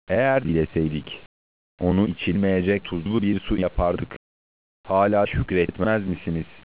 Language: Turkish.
Eğer dileseydik, onu içilmeyecek tuzlu bir su yapardık. Hala şükretmez misiniz?